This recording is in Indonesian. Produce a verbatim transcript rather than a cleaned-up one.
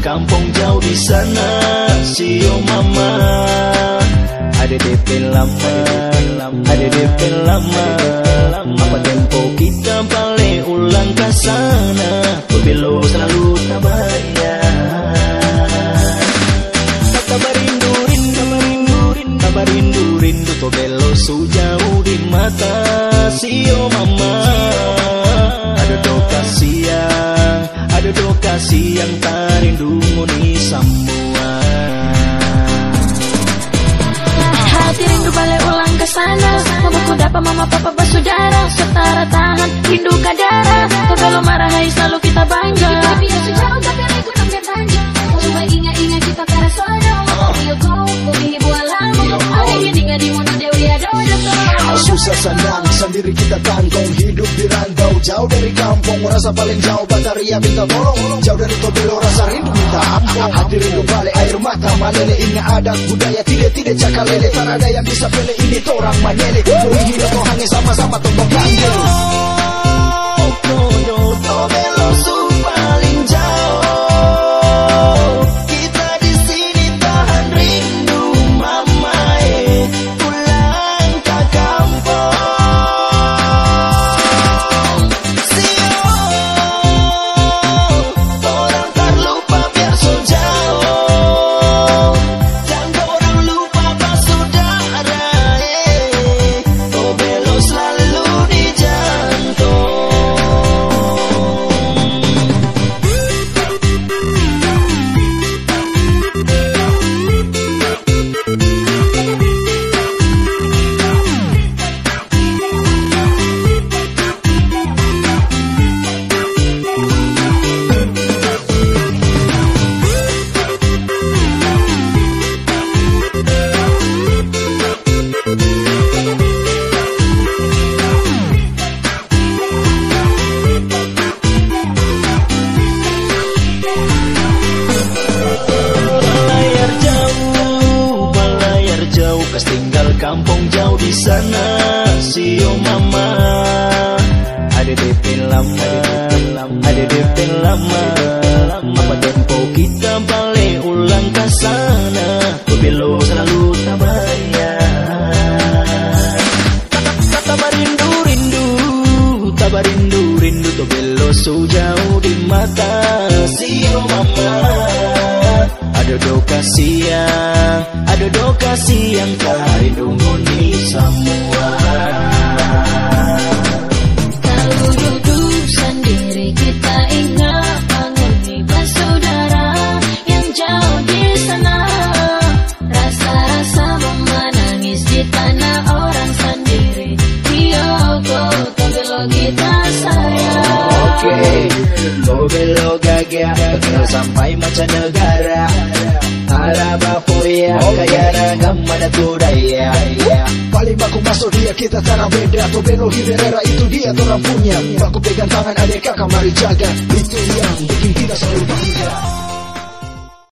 kampung jauh di sana. Sio mama, ada D P lama, ada D P lama. Apa tempo kita balik ulang ke sana, berbelo selalu tak bayar. Kabar rindu, rindu, rindu, kabar rindu, rindu to belo sejauh di mata. Sio mama, ada do kasih, ada do kasih yang tak rindu ni semua. Hati rindu balik ulang ke sana. Mamaku dapat mama papa bersaudara, setara tahan rindu kadara. Kalau marah hai selalu kita bangga. Kita biasa jauh tapi aku nak bertanya. Coba ingat-ingat kita ke sana. Yo go, bumi bualamu. Ada yang tinggal di mana dewi ada ada. Susah senang sendiri kita tanggung, hidup di rantau jauh dari kampung. Rasa paling jauh bataria minta tolong, jauh dari Tobelo rasa rindu minta ampun. Hati rindu balik air mata malele, ingat adat budaya tidak-tidak cakalele. Tak ada yang bisa pilih ini torang manyele. Boleh hidup kau hanya sama-sama tombong kangen. Tobelo su paling jauh. Kita di sini tahan rindu mama eh, pulang ke kampung. Sio, orang tak lupa biar so jauh. Jangan orang lupa bersaudara eh, Tobelo selalu di jantung. Kas tinggal kampung jauh di sana. Sio mama, ada D P lama, ada D P lama. Apa tempo kita balik ulang ke sana, berbelo selalu tak bayar. Kabar rindu, rindu, kabar rindu, rindu Tobelo sejauh di mata. Sio mama, ada do kasih, ada do kasih yang tak rindu ni semua. Kalau duduk sendiri kita ingat panggung bersaudara yang jauh di sana. Rasa-rasa menangis di tanah orang sendiri. Yogo, Tobelo kita sayang. Oke, Tobelo gagah terkenal sampai mancanegara. Araba Foya, kaya ragam mana budaya. Paling baku masuk dia kita tanah beda. Tobelo Hiberera itu dia orang punya. Baku pegang tangan adik kakak mari jaga. Itu yang